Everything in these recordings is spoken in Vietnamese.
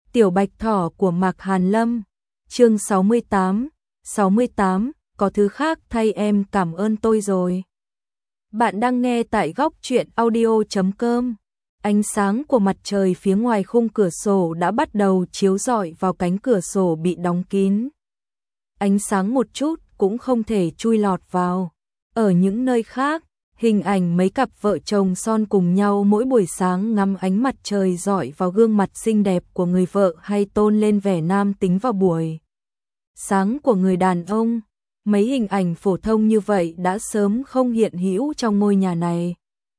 Tiểu Bạch Thỏ của Mạc Hàn Lâm, chương 68, có thứ khác thay em cảm ơn tôi rồi. Bạn đang nghe tại góc truyện audio.com. Ánh sáng của mặt trời phía ngoài khung cửa sổ đã bắt đầu chiếu rọi vào cánh cửa sổ bị đóng kín. Ánh sáng một chút cũng không thể chui lọt vào. Ở những nơi khác, hình ảnh mấy cặp vợ chồng son cùng nhau mỗi buổi sáng ngắm ánh mặt trời rọi vào gương mặt xinh đẹp của người vợ hay tôn lên vẻ nam tính vào buổi sáng của người đàn ông. Mấy hình ảnh phổ thông như vậy đã sớm không hiện hữu trong ngôi nhà này.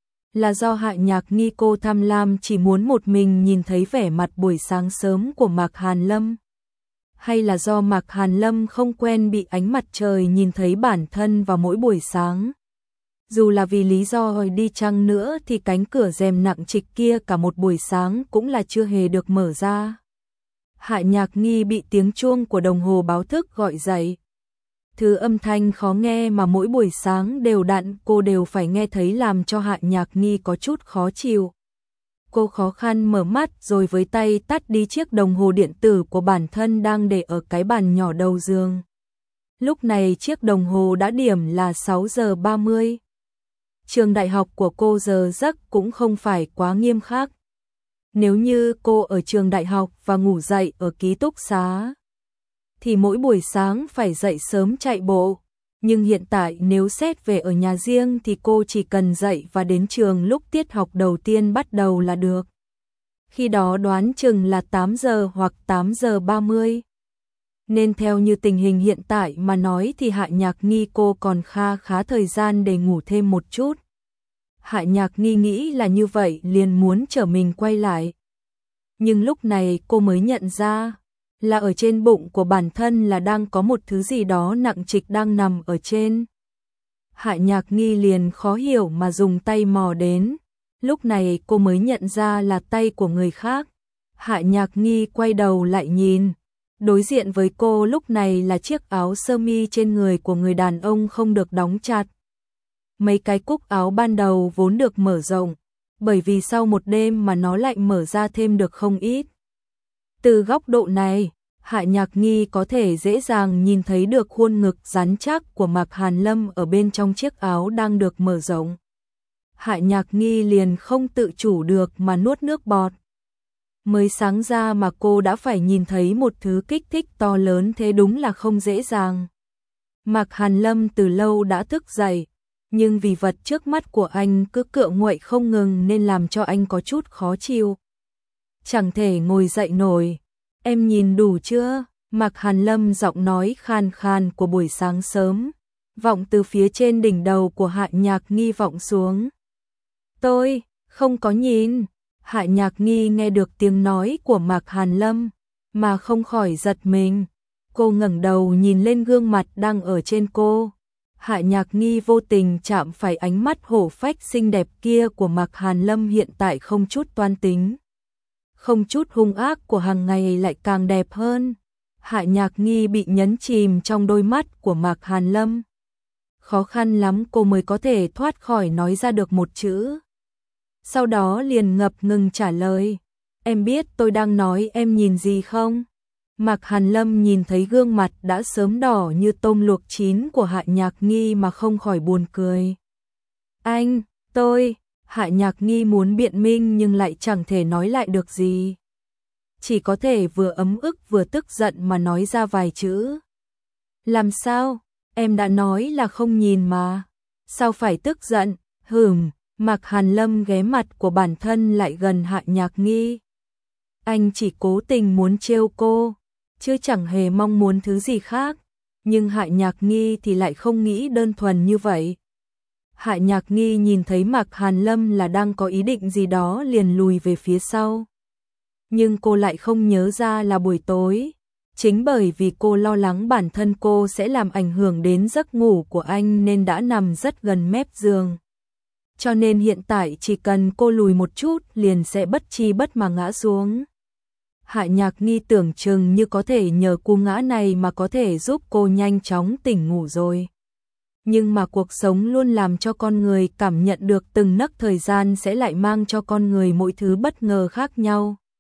Là do Hạ Nhạc Nghi cô tham lam chỉ muốn một mình nhìn thấy vẻ mặt buổi sáng sớm của Mạc Hàn Lâm? Hay là do Mạc Hàn Lâm không quen bị ánh mặt trời nhìn thấy bản thân vào mỗi buổi sáng? Dù là vì lý do đi chăng nữa thì cánh cửa rèm nặng trịch kia cả một buổi sáng cũng là chưa hề được mở ra. Hạ Nhạc Nghi bị tiếng chuông của đồng hồ báo thức gọi dậy. Thứ âm thanh khó nghe mà mỗi buổi sáng đều đặn cô đều phải nghe thấy làm cho Hạ Nhạc Nghi có chút khó chịu. Cô khó khăn mở mắt rồi với tay tắt đi chiếc đồng hồ điện tử của bản thân đang để ở cái bàn nhỏ đầu giường. Lúc này chiếc đồng hồ đã điểm là 6 giờ 30. Trường đại học của cô giờ giấc cũng không phải quá nghiêm khắc. Nếu như cô ở trường đại học và ngủ dậy ở ký túc xá, thì mỗi buổi sáng phải dậy sớm chạy bộ. Nhưng hiện tại nếu xét về ở nhà riêng thì cô chỉ cần dậy và đến trường lúc tiết học đầu tiên bắt đầu là được. Khi đó đoán chừng là 8 giờ hoặc 8 giờ 30. Nên theo như tình hình hiện tại mà nói thì Hạ Nhạc Nghi cô còn khá thời gian để ngủ thêm một chút. Hạ Nhạc Nghi nghĩ là như vậy liền muốn chở mình quay lại. Nhưng lúc này cô mới nhận ra là ở trên bụng của bản thân là đang có một thứ gì đó nặng trịch đang nằm ở trên. Hạ Nhạc Nghi liền khó hiểu mà dùng tay mò đến. Lúc này cô mới nhận ra là tay của người khác. Hạ Nhạc Nghi quay đầu lại nhìn. Đối diện với cô lúc này là chiếc áo sơ mi trên người của người đàn ông không được đóng chặt. Mấy cái cúc áo ban đầu vốn được mở rộng, bởi vì sau một đêm mà nó lại mở ra thêm được không ít. Từ góc độ này, Hạ Nhạc Nghi có thể dễ dàng nhìn thấy được khuôn ngực rắn chắc của Mạc Hàn Lâm ở bên trong chiếc áo đang được mở rộng. Hạ Nhạc Nghi liền không tự chủ được mà nuốt nước bọt. Mới sáng ra mà cô đã phải nhìn thấy một thứ kích thích to lớn thế đúng là không dễ dàng. Mạc Hàn Lâm từ lâu đã thức dậy, nhưng vì vật trước mắt của anh cứ cựa nguậy không ngừng nên làm cho anh có chút khó chịu. Chẳng thể ngồi dậy nổi. Em nhìn đủ chưa? Mạc Hàn Lâm giọng nói khan khan của buổi sáng sớm, vọng từ phía trên đỉnh đầu của Hạ Nhạc Nghi vọng xuống. Tôi không có nhìn. Hạ Nhạc Nghi nghe được tiếng nói của Mạc Hàn Lâm mà không khỏi giật mình. Cô ngẩng đầu nhìn lên gương mặt đang ở trên cô. Hạ Nhạc Nghi vô tình chạm phải ánh mắt hổ phách xinh đẹp kia của Mạc Hàn Lâm hiện tại không chút toan tính, không chút hung ác của hàng ngày lại càng đẹp hơn. Hạ Nhạc Nghi bị nhấn chìm trong đôi mắt của Mạc Hàn Lâm. Khó khăn lắm cô mới có thể thoát khỏi nói ra được một chữ. Sau đó liền ngập ngừng trả lời. Em biết tôi đang nói em nhìn gì không? Mạc Hàn Lâm nhìn thấy gương mặt đã sớm đỏ như tôm luộc chín của Hạ Nhạc Nghi mà không khỏi buồn cười. Hạ Nhạc Nghi muốn biện minh nhưng lại chẳng thể nói lại được gì. Chỉ có thể vừa ấm ức vừa tức giận mà nói ra vài chữ. Làm sao? Em đã nói là không nhìn mà. Sao phải tức giận? Mạc Hàn Lâm ghé mặt của bản thân lại gần Hạ Nhạc Nghi. Anh chỉ cố tình muốn trêu cô, chứ chẳng hề mong muốn thứ gì khác. Nhưng Hạ Nhạc Nghi thì lại không nghĩ đơn thuần như vậy. Hạ Nhạc Nghi nhìn thấy Mạc Hàn Lâm là đang có ý định gì đó liền lùi về phía sau. Nhưng cô lại không nhớ ra là buổi tối. Chính bởi vì cô lo lắng bản thân cô sẽ làm ảnh hưởng đến giấc ngủ của anh nên đã nằm rất gần mép giường. Cho nên hiện tại chỉ cần cô lùi một chút liền sẽ bất chi bất mà ngã xuống. Hạ Nhạc Nghi tưởng chừng như có thể nhờ cú ngã này mà có thể giúp cô nhanh chóng tỉnh ngủ rồi. Nhưng mà cuộc sống luôn làm cho con người cảm nhận được từng nấc thời gian sẽ lại mang cho con người mỗi thứ bất ngờ khác nhau.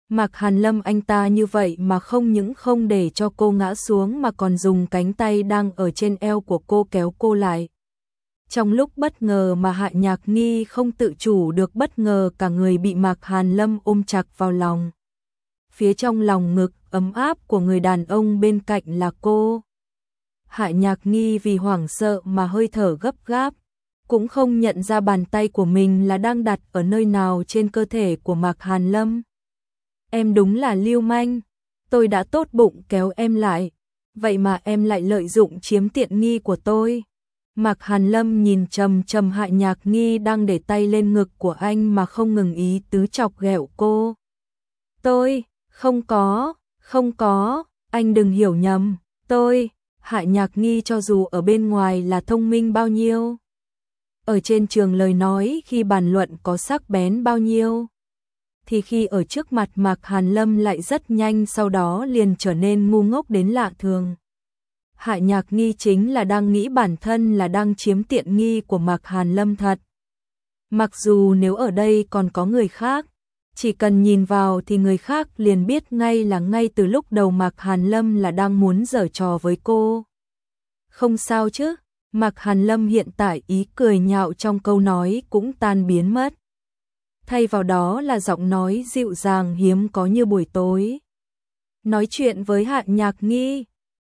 Mạc Hàn Lâm anh ta như vậy mà không những không để cho cô ngã xuống mà còn dùng cánh tay đang ở trên eo của cô kéo cô lại. Trong lúc bất ngờ mà Hạ Nhạc Nghi không tự chủ được bất ngờ cả người bị Mạc Hàn Lâm ôm chặt vào lòng. Phía trong lòng ngực ấm áp của người đàn ông bên cạnh là cô. Hạ Nhạc Nghi vì hoảng sợ mà hơi thở gấp gáp, cũng không nhận ra bàn tay của mình là đang đặt ở nơi nào trên cơ thể của Mạc Hàn Lâm. Em đúng là lưu manh, tôi đã tốt bụng kéo em lại, vậy mà em lại lợi dụng chiếm tiện nghi của tôi. Mạc Hàn Lâm nhìn trầm trầm Hạ Nhạc Nghi đang để tay lên ngực của anh mà không ngừng ý tứ chọc ghẹo cô. Tôi, không có, anh đừng hiểu nhầm, tôi, Hạ Nhạc Nghi cho dù ở bên ngoài là thông minh bao nhiêu, ở trên trường lời nói khi bàn luận có sắc bén bao nhiêu, thì khi ở trước mặt Mạc Hàn Lâm lại rất nhanh sau đó liền trở nên ngu ngốc đến lạ thường. Hạ Nhạc Nghi chính là đang nghĩ bản thân là đang chiếm tiện nghi của Mạc Hàn Lâm thật. Mặc dù nếu ở đây còn có người khác, chỉ cần nhìn vào thì người khác liền biết ngay là ngay từ lúc đầu Mạc Hàn Lâm là đang muốn giở trò với cô. Không sao chứ, Mạc Hàn Lâm hiện tại ý cười nhạo trong câu nói cũng tan biến mất. Thay vào đó là giọng nói dịu dàng hiếm có như buổi tối. Nói chuyện với Hạ Nhạc Nghi.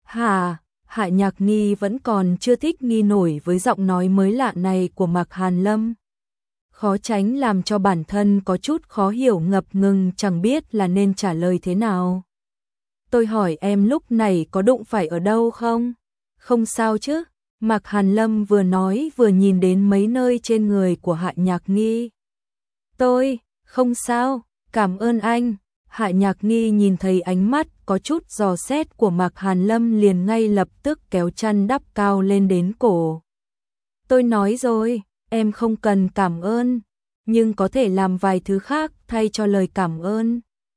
Hạ Nhạc Nghi vẫn còn chưa thích nghi nổi với giọng nói mới lạ này của Mạc Hàn Lâm. Khó tránh làm cho bản thân có chút khó hiểu ngập ngừng chẳng biết là nên trả lời thế nào. Tôi hỏi em lúc này có đụng phải ở đâu không? Không sao chứ? Mạc Hàn Lâm vừa nói vừa nhìn đến mấy nơi trên người của Hạ Nhạc Nghi. Tôi, không sao, cảm ơn anh. Hạ Nhạc Nghi nhìn thấy ánh mắt có chút dò xét của Mạc Hàn Lâm liền ngay lập tức kéo chăn đắp cao lên đến cổ. Tôi nói rồi, em không cần cảm ơn, nhưng có thể làm vài thứ khác thay cho lời cảm ơn.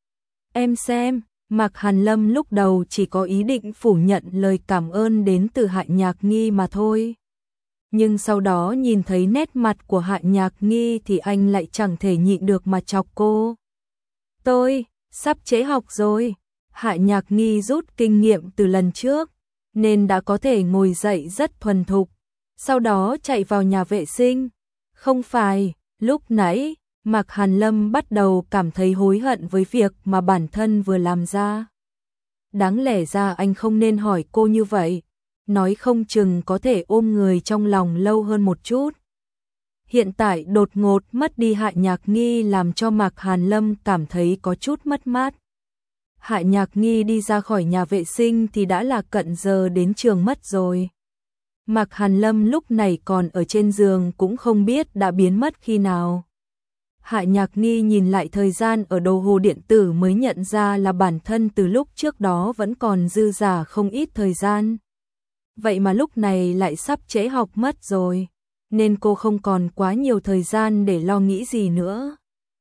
Em xem, Mạc Hàn Lâm lúc đầu chỉ có ý định phủ nhận lời cảm ơn đến từ Hạ Nhạc Nghi mà thôi. Nhưng sau đó nhìn thấy nét mặt của Hạ Nhạc Nghi thì anh lại chẳng thể nhịn được mà chọc cô. Tôi, sắp trễ học rồi. Hạ Nhạc Nghi rút kinh nghiệm từ lần trước, nên đã có thể ngồi dậy rất thuần thục. Sau đó chạy vào nhà vệ sinh. Không phải, lúc nãy, Mạc Hàn Lâm bắt đầu cảm thấy hối hận với việc mà bản thân vừa làm ra. Đáng lẽ ra anh không nên hỏi cô như vậy, nói không chừng có thể ôm người trong lòng lâu hơn một chút. Hiện tại đột ngột mất đi Hạ Nhạc Nghi làm cho Mạc Hàn Lâm cảm thấy có chút mất mát. Hạ Nhạc Nghi đi ra khỏi nhà vệ sinh thì đã là cận giờ đến trường mất rồi. Mạc Hàn Lâm lúc này còn ở trên giường cũng không biết đã biến mất khi nào. Hạ Nhạc Nghi nhìn lại thời gian ở đồng hồ điện tử mới nhận ra là bản thân từ lúc trước đó vẫn còn dư dả không ít thời gian. Vậy mà lúc này lại sắp trễ học mất rồi, nên cô không còn quá nhiều thời gian để lo nghĩ gì nữa.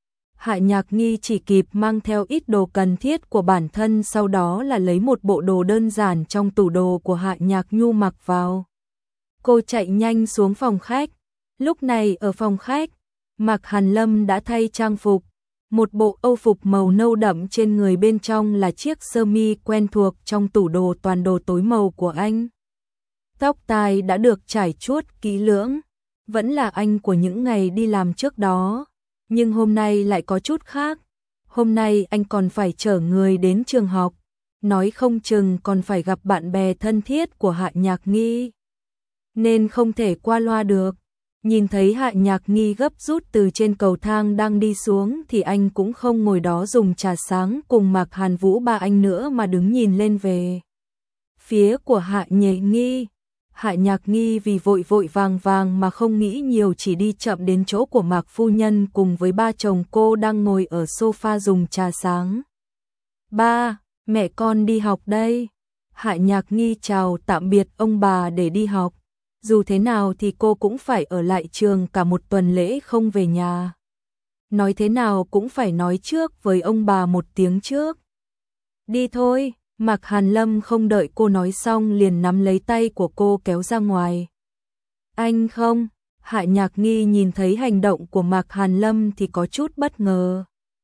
Hạ Nhạc Nghi chỉ kịp mang theo ít đồ cần thiết của bản thân, sau đó là lấy một bộ đồ đơn giản trong tủ đồ của Hạ Nhạc Nhu mặc vào. Cô chạy nhanh xuống phòng khách. Lúc này ở phòng khách, Mạc Hàn Lâm đã thay trang phục, một bộ âu phục màu nâu đậm, trên người bên trong là chiếc sơ mi quen thuộc trong tủ đồ toàn đồ tối màu của anh. Tóc tai đã được trải chuốt kỹ lưỡng, vẫn là anh của những ngày đi làm trước đó, nhưng hôm nay lại có chút khác. Hôm nay anh còn phải chở người đến trường học, nói không chừng còn phải gặp bạn bè thân thiết của Hạ Nhạc Nghi, nên không thể qua loa được. Nhìn thấy Hạ Nhạc Nghi gấp rút từ trên cầu thang đang đi xuống thì anh cũng không ngồi đó dùng trà sáng cùng Mạc Hàn Vũ ba anh nữa mà đứng nhìn lên về phía của Hạ Nhạc Nghi. Hạ Nhạc Nghi vì vội vội vàng vàng mà không nghĩ nhiều, chỉ đi chậm đến chỗ của Mạc phu nhân cùng với ba chồng cô đang ngồi ở sofa dùng trà sáng. Ba, mẹ con đi học đây. Hạ Nhạc Nghi chào tạm biệt ông bà để đi học. Dù thế nào thì cô cũng phải ở lại trường cả một tuần lễ không về nhà. Nói thế nào cũng phải nói trước với ông bà một tiếng trước. Đi thôi. Mạc Hàn Lâm không đợi cô nói xong liền nắm lấy tay của cô kéo ra ngoài. Anh không? Hạ Nhạc Nghi nhìn thấy hành động của Mạc Hàn Lâm thì có chút bất ngờ.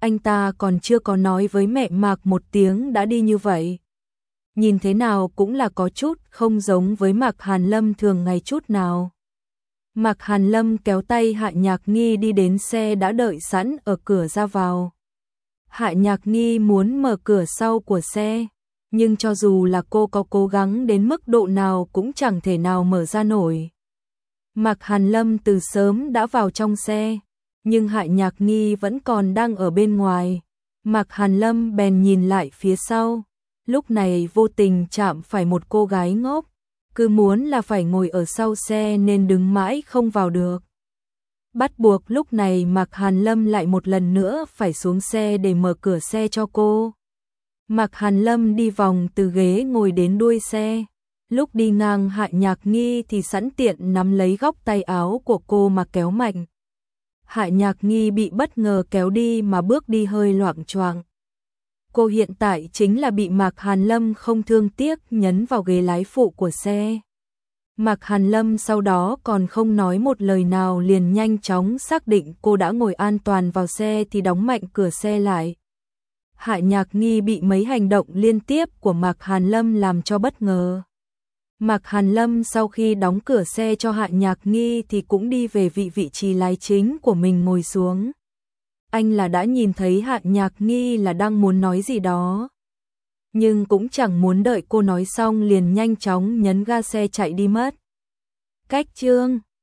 anh ta còn chưa có nói với mẹ Mạc một tiếng đã đi như vậy. Nhìn thế nào cũng là có chút không giống với Mạc Hàn Lâm thường ngày chút nào. Mạc Hàn Lâm kéo tay Hạ Nhạc Nghi đi đến xe đã đợi sẵn ở cửa ra vào. Hạ Nhạc Nghi muốn mở cửa sau của xe, nhưng cho dù là cô có cố gắng đến mức độ nào cũng chẳng thể nào mở ra nổi. Mạc Hàn Lâm từ sớm đã vào trong xe, nhưng Hạ Nhạc Nghi vẫn còn đang ở bên ngoài. Mạc Hàn Lâm bèn nhìn lại phía sau, lúc này vô tình chạm phải một cô gái ngốc, cứ muốn là phải ngồi ở sau xe nên đứng mãi không vào được. Bắt buộc lúc này Mạc Hàn Lâm lại một lần nữa phải xuống xe để mở cửa xe cho cô. Mạc Hàn Lâm đi vòng từ ghế ngồi đến đuôi xe, lúc đi ngang Hạ Nhạc Nghi thì sẵn tiện nắm lấy góc tay áo của cô mà kéo mạnh. Hạ Nhạc Nghi bị bất ngờ kéo đi mà bước đi hơi loạng choạng. Cô hiện tại chính là bị Mạc Hàn Lâm không thương tiếc nhấn vào ghế lái phụ của xe. Mạc Hàn Lâm sau đó còn không nói một lời nào liền nhanh chóng xác định cô đã ngồi an toàn vào xe thì đóng mạnh cửa xe lại. Hạ Nhạc Nghi bị mấy hành động liên tiếp của Mạc Hàn Lâm làm cho bất ngờ. Mạc Hàn Lâm sau khi đóng cửa xe cho Hạ Nhạc Nghi thì cũng đi về vị trí lái chính của mình ngồi xuống. Anh là đã nhìn thấy Hạ Nhạc Nghi là đang muốn nói gì đó, nhưng cũng chẳng muốn đợi cô nói xong liền nhanh chóng nhấn ga xe chạy đi mất. Cách chương